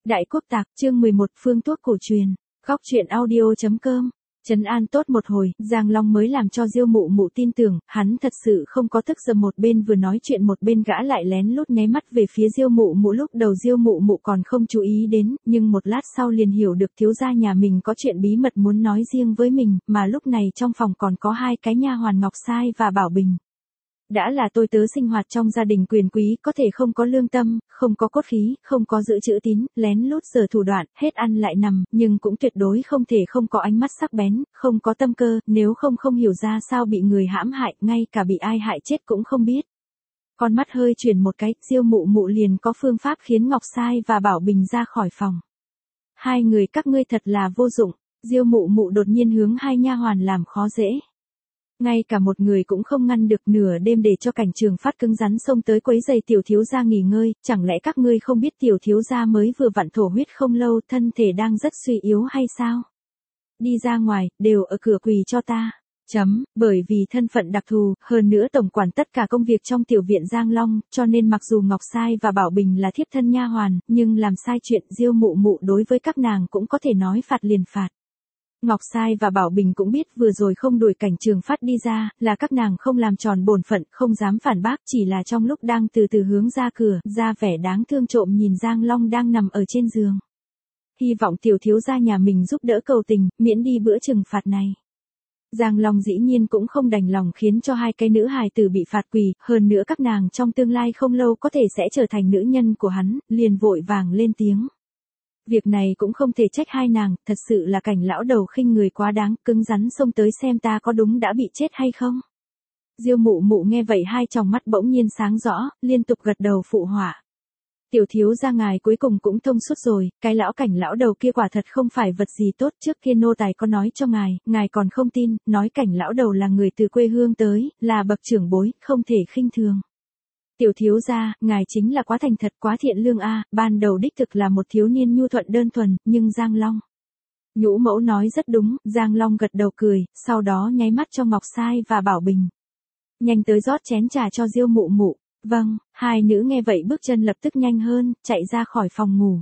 Đại Quốc Tạc, chương 11, phương thuốc cổ truyền. Góc truyện audio.com. Trấn an tốt một hồi, Giang Long mới làm cho Diêu Mụ Mụ tin tưởng, hắn thật sự không có tức giận. Một bên vừa nói chuyện một bên gã lại lén lút nháy mắt về phía Diêu Mụ Mụ. Lúc đầu Diêu Mụ Mụ còn không chú ý đến, nhưng một lát sau liền hiểu được thiếu gia nhà mình có chuyện bí mật muốn nói riêng với mình, mà lúc này trong phòng còn có hai cái nha hoàn Ngọc Sai và Bảo Bình. Đã là tôi tớ sinh hoạt trong gia đình quyền quý, có thể không có lương tâm, không có cốt khí, không có giữ chữ tín, lén lút giở thủ đoạn, hết ăn lại nằm, nhưng cũng tuyệt đối không thể không có ánh mắt sắc bén, không có tâm cơ, nếu không hiểu ra sao bị người hãm hại, ngay cả bị ai hại chết cũng không biết. Con mắt hơi chuyển một cái, Diêu Mụ Mụ liền có phương pháp khiến Ngọc Sai và Bảo Bình ra khỏi phòng. Hai người các ngươi thật là vô dụng. Diêu Mụ Mụ đột nhiên hướng hai nha hoàn làm khó dễ. Ngay cả một người cũng không ngăn được, nửa đêm để cho Cảnh Trường Phát cứng rắn xông tới quấy giày tiểu thiếu gia nghỉ ngơi, chẳng lẽ các ngươi không biết tiểu thiếu gia mới vừa vặn thổ huyết không lâu, thân thể đang rất suy yếu hay sao? Đi ra ngoài, đều ở cửa quỳ cho ta. Bởi vì thân phận đặc thù, hơn nữa tổng quản tất cả công việc trong tiểu viện Giang Long, cho nên mặc dù Ngọc Sai và Bảo Bình là thiếp thân nha hoàn, nhưng làm sai chuyện, Diêu Mụ Mụ đối với các nàng cũng có thể nói phạt liền phạt. Ngọc Sai và Bảo Bình cũng biết vừa rồi không đuổi Cảnh Trường Phát đi ra, là các nàng không làm tròn bổn phận, không dám phản bác, chỉ là trong lúc đang từ từ hướng ra cửa, ra vẻ đáng thương trộm nhìn Giang Long đang nằm ở trên giường. Hy vọng tiểu thiếu gia nhà mình giúp đỡ cầu tình, miễn đi bữa trừng phạt này. Giang Long dĩ nhiên cũng không đành lòng khiến cho hai cái nữ hài tử bị phạt quỳ, hơn nữa các nàng trong tương lai không lâu có thể sẽ trở thành nữ nhân của hắn, liền vội vàng lên tiếng. Việc này cũng không thể trách hai nàng, thật sự là Cảnh lão đầu khinh người quá đáng, cứng rắn xông tới xem ta có đúng đã bị chết hay không. Diêu Mụ Mụ nghe vậy hai tròng mắt bỗng nhiên sáng rõ, liên tục gật đầu phụ họa. Tiểu thiếu gia ngài cuối cùng cũng thông suốt rồi, cái Cảnh lão đầu kia quả thật không phải vật gì tốt, trước kia nô tài có nói cho ngài còn không tin, nói Cảnh lão đầu là người từ quê hương tới, là bậc trưởng bối, không thể khinh thường. Tiểu thiếu gia, ngài chính là quá thành thật, quá thiện lương a, ban đầu đích thực là một thiếu niên nhu thuận đơn thuần, nhưng Giang Long. Nhũ mẫu nói rất đúng, Giang Long gật đầu cười, sau đó nháy mắt cho Ngọc Sai và Bảo Bình. Nhanh tới rót chén trà cho Diêu Mụ Mụ. Vâng, hai nữ nghe vậy bước chân lập tức nhanh hơn, chạy ra khỏi phòng ngủ.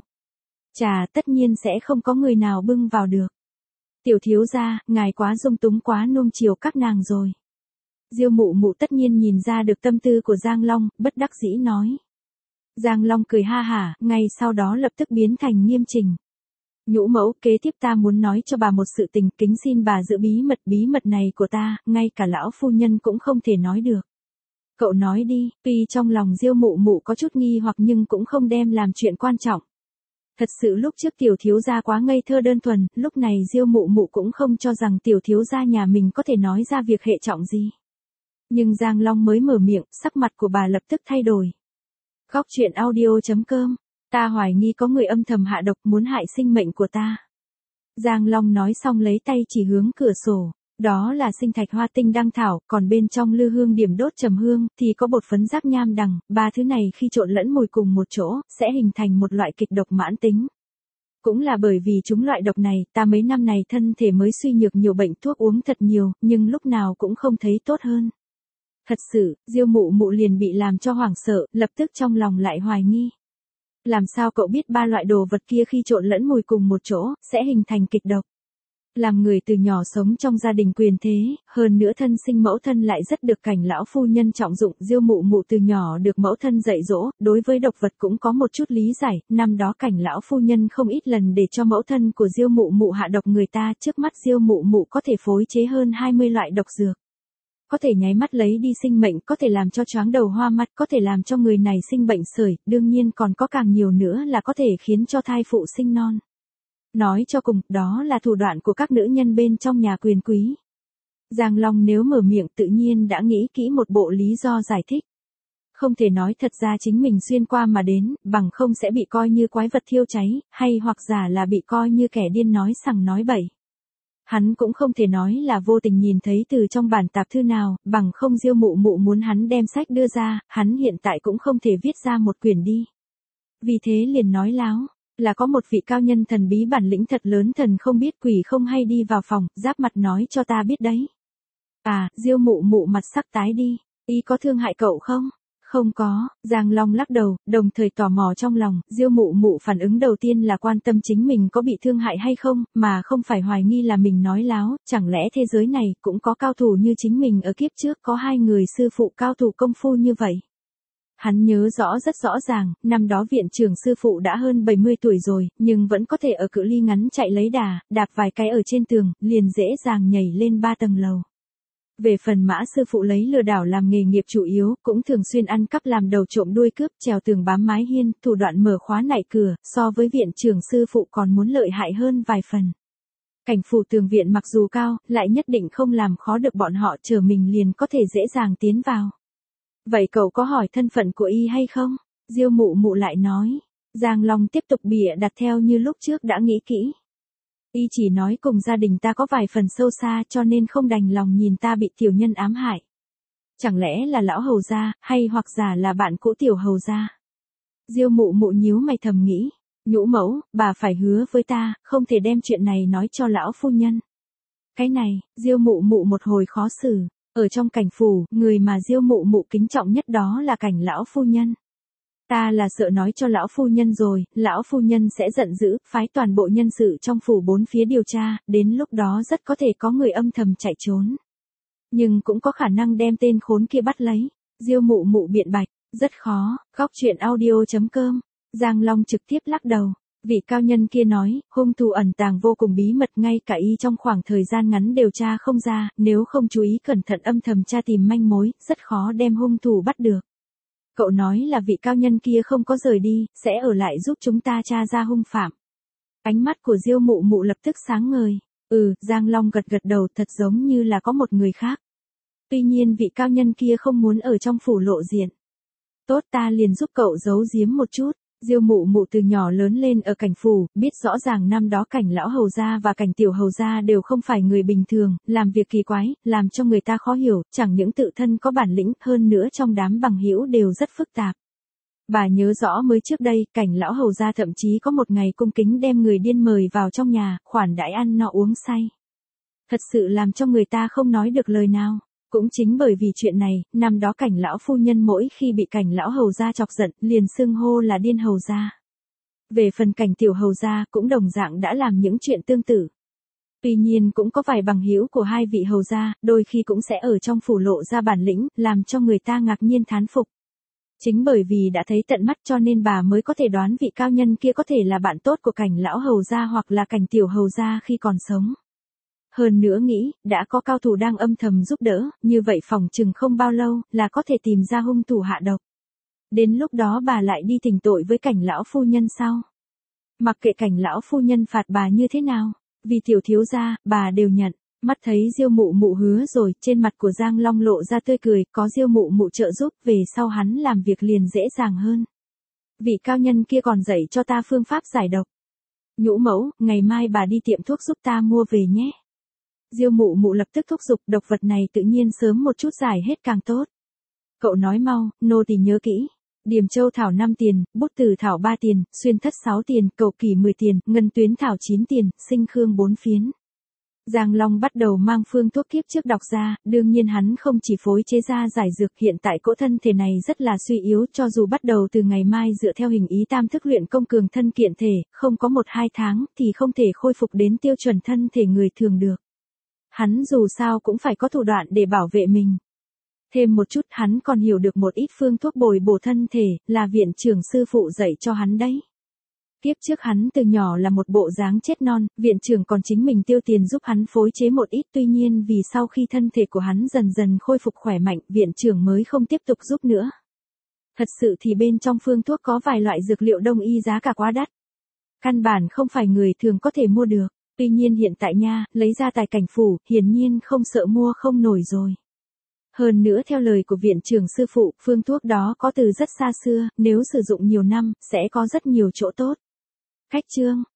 Trà tất nhiên sẽ không có người nào bưng vào được. Tiểu thiếu gia, ngài quá dung túng quá nuông chiều các nàng rồi. Diêu Mụ Mụ tất nhiên nhìn ra được tâm tư của Giang Long, bất đắc dĩ nói. Giang Long cười ha hả, ngay sau đó lập tức biến thành nghiêm chỉnh. Nhũ mẫu, kế tiếp ta muốn nói cho bà một sự tình, kính xin bà giữ bí mật này của ta, ngay cả lão phu nhân cũng không thể nói được. Cậu nói đi, tuy trong lòng Diêu Mụ Mụ có chút nghi hoặc nhưng cũng không đem làm chuyện quan trọng. Thật sự lúc trước tiểu thiếu gia quá ngây thơ đơn thuần, lúc này Diêu Mụ Mụ cũng không cho rằng tiểu thiếu gia nhà mình có thể nói ra việc hệ trọng gì. Nhưng Giang Long mới mở miệng, sắc mặt của bà lập tức thay đổi. Góc truyện audio.com. Ta hoài nghi có người âm thầm hạ độc muốn hại sinh mệnh của ta. Giang Long nói xong lấy tay chỉ hướng cửa sổ. Đó là sinh thạch hoa tinh đăng thảo, còn bên trong lư hương điểm đốt trầm hương, thì có bột phấn giác nham đằng, ba thứ này khi trộn lẫn mùi cùng một chỗ, sẽ hình thành một loại kịch độc mãn tính. Cũng là bởi vì chúng loại độc này, ta mấy năm này thân thể mới suy nhược, nhiều bệnh thuốc uống thật nhiều, nhưng lúc nào cũng không thấy tốt hơn. Thật sự, Diêu Mụ Mụ liền bị làm cho hoảng sợ, lập tức trong lòng lại hoài nghi. Làm sao cậu biết ba loại đồ vật kia khi trộn lẫn mùi cùng một chỗ, sẽ hình thành kịch độc? Làm người từ nhỏ sống trong gia đình quyền thế, hơn nữa thân sinh mẫu thân lại rất được Cảnh lão phu nhân trọng dụng, Diêu Mụ Mụ từ nhỏ được mẫu thân dạy dỗ, đối với độc vật cũng có một chút lý giải, năm đó Cảnh lão phu nhân không ít lần để cho mẫu thân của Diêu Mụ Mụ hạ độc người ta, trước mắt Diêu Mụ Mụ có thể phối chế hơn 20 loại độc dược. Có thể nháy mắt lấy đi sinh mệnh, có thể làm cho choáng đầu hoa mắt, có thể làm cho người này sinh bệnh sởi, đương nhiên còn có càng nhiều nữa là có thể khiến cho thai phụ sinh non. Nói cho cùng, đó là thủ đoạn của các nữ nhân bên trong nhà quyền quý. Giang Long nếu mở miệng tự nhiên đã nghĩ kỹ một bộ lý do giải thích. Không thể nói thật ra chính mình xuyên qua mà đến, bằng không sẽ bị coi như quái vật thiêu cháy, hay hoặc giả là bị coi như kẻ điên nói sằng nói bậy. Hắn cũng không thể nói là vô tình nhìn thấy từ trong bản tạp thư nào, bằng không Diêu Mụ Mụ muốn hắn đem sách đưa ra, hắn hiện tại cũng không thể viết ra một quyển đi. Vì thế liền nói láo, là có một vị cao nhân thần bí bản lĩnh thật lớn, thần không biết quỷ không hay đi vào phòng, giáp mặt nói cho ta biết đấy. À, Diêu Mụ Mụ mặt sắc tái đi, y có thương hại cậu không? Không có, Giang Long lắc đầu, đồng thời tò mò trong lòng, Diêu Mụ Mụ phản ứng đầu tiên là quan tâm chính mình có bị thương hại hay không, mà không phải hoài nghi là mình nói láo, chẳng lẽ thế giới này cũng có cao thủ như chính mình ở kiếp trước có hai người sư phụ cao thủ công phu như vậy. Hắn nhớ rõ rất rõ ràng, năm đó viện trưởng sư phụ đã hơn 70 tuổi rồi, nhưng vẫn có thể ở cự ly ngắn chạy lấy đà, đạp vài cái ở trên tường, liền dễ dàng nhảy lên 3 tầng lầu. Về phần Mã sư phụ lấy lừa đảo làm nghề nghiệp chủ yếu, cũng thường xuyên ăn cắp làm đầu trộm đuôi cướp, trèo tường bám mái hiên, thủ đoạn mở khóa nạy cửa, so với viện trưởng sư phụ còn muốn lợi hại hơn vài phần. Cảnh phủ tường viện mặc dù cao, lại nhất định không làm khó được bọn họ, chờ mình liền có thể dễ dàng tiến vào. Vậy cậu có hỏi thân phận của y hay không? Diêu Mụ Mụ lại nói. Giang Long tiếp tục bịa đặt theo như lúc trước đã nghĩ kỹ. Y chỉ nói cùng gia đình ta có vài phần sâu xa cho nên không đành lòng nhìn ta bị tiểu nhân ám hại. Chẳng lẽ là lão hầu gia, hay hoặc giả là bạn cũ tiểu hầu gia? Diêu Mụ Mụ nhíu mày thầm nghĩ. Nhũ mẫu, bà phải hứa với ta, không thể đem chuyện này nói cho lão phu nhân. Cái này, Diêu Mụ Mụ một hồi khó xử. Ở trong cảnh phủ, người mà Diêu Mụ Mụ kính trọng nhất đó là Cảnh lão phu nhân. Ta là sợ nói cho lão phu nhân rồi, lão phu nhân sẽ giận dữ, phái toàn bộ nhân sự trong phủ bốn phía điều tra, đến lúc đó rất có thể có người âm thầm chạy trốn. Nhưng cũng có khả năng đem tên khốn kia bắt lấy. Diêu Mụ Mụ biện bạch, rất khó. Góc truyện audio.com. Giang Long trực tiếp lắc đầu. Vị cao nhân kia nói, hung thủ ẩn tàng vô cùng bí mật, ngay cả y trong khoảng thời gian ngắn điều tra không ra, nếu không chú ý cẩn thận âm thầm tra tìm manh mối, rất khó đem hung thủ bắt được. Cậu nói là vị cao nhân kia không có rời đi, sẽ ở lại giúp chúng ta tra ra hung phạm. Ánh mắt của Diêu Mụ Mụ lập tức sáng ngời. Giang Long gật gật đầu, thật giống như là có một người khác. Tuy nhiên vị cao nhân kia không muốn ở trong phủ lộ diện. Tốt, ta liền giúp cậu giấu giếm một chút. Diêu Mụ Mụ từ nhỏ lớn lên ở cảnh phủ, biết rõ ràng năm đó Cảnh lão hầu gia và Cảnh tiểu hầu gia đều không phải người bình thường, làm việc kỳ quái, làm cho người ta khó hiểu, chẳng những tự thân có bản lĩnh, hơn nữa trong đám bằng hữu đều rất phức tạp. Bà nhớ rõ mới trước đây, Cảnh lão hầu gia thậm chí có một ngày cung kính đem người điên mời vào trong nhà, khoản đãi ăn no uống say. Thật sự làm cho người ta không nói được lời nào. Cũng chính bởi vì chuyện này, năm đó Cảnh lão phu nhân mỗi khi bị Cảnh lão hầu gia chọc giận, liền xưng hô là điên hầu gia. Về phần Cảnh tiểu hầu gia cũng đồng dạng đã làm những chuyện tương tự. Tuy nhiên cũng có vài bằng hữu của hai vị hầu gia, đôi khi cũng sẽ ở trong phủ lộ ra bản lĩnh, làm cho người ta ngạc nhiên thán phục. Chính bởi vì đã thấy tận mắt cho nên bà mới có thể đoán vị cao nhân kia có thể là bạn tốt của Cảnh lão hầu gia hoặc là Cảnh tiểu hầu gia khi còn sống. Hơn nữa nghĩ, đã có cao thủ đang âm thầm giúp đỡ, như vậy phòng chừng không bao lâu, là có thể tìm ra hung thủ hạ độc. Đến lúc đó bà lại đi thỉnh tội với Cảnh lão phu nhân sao? Mặc kệ Cảnh lão phu nhân phạt bà như thế nào, vì tiểu thiếu gia, bà đều nhận. Mắt thấy Diêu Mụ Mụ hứa rồi, trên mặt của Giang Long lộ ra tươi cười, có Diêu Mụ Mụ trợ giúp, về sau hắn làm việc liền dễ dàng hơn. Vị cao nhân kia còn dạy cho ta phương pháp giải độc. Nhũ mẫu, ngày mai bà đi tiệm thuốc giúp ta mua về nhé. Diêu Mụ Mụ lập tức thúc giục, độc vật này tự nhiên sớm một chút giải hết càng tốt. Cậu nói mau, nô tỳ nhớ kỹ. Điềm châu thảo 5 tiền, bút tử thảo 3 tiền, xuyên thất 6 tiền, cầu kỳ 10 tiền, ngân tuyến thảo 9 tiền, sinh khương 4 phiến. Giang Long bắt đầu mang phương thuốc kiếp trước đọc ra, đương nhiên hắn không chỉ phối chế ra giải dược, hiện tại cỗ thân thể này rất là suy yếu, cho dù bắt đầu từ ngày mai dựa theo hình ý tam thức luyện công cường thân kiện thể, không có 1-2 tháng thì không thể khôi phục đến tiêu chuẩn thân thể người thường được. Hắn dù sao cũng phải có thủ đoạn để bảo vệ mình. Thêm một chút hắn còn hiểu được một ít phương thuốc bồi bổ thân thể, là viện trưởng sư phụ dạy cho hắn đấy. Kiếp trước hắn từ nhỏ là một bộ dáng chết non, viện trưởng còn chính mình tiêu tiền giúp hắn phối chế một ít, tuy nhiên vì sau khi thân thể của hắn dần dần khôi phục khỏe mạnh, viện trưởng mới không tiếp tục giúp nữa. Thật sự thì bên trong phương thuốc có vài loại dược liệu đông y giá cả quá đắt. Căn bản không phải người thường có thể mua được. Tuy nhiên hiện tại nha, lấy ra tài cảnh phủ, hiển nhiên không sợ mua không nổi rồi. Hơn nữa theo lời của viện trưởng sư phụ, phương thuốc đó có từ rất xa xưa, nếu sử dụng nhiều năm, sẽ có rất nhiều chỗ tốt. Khách chương.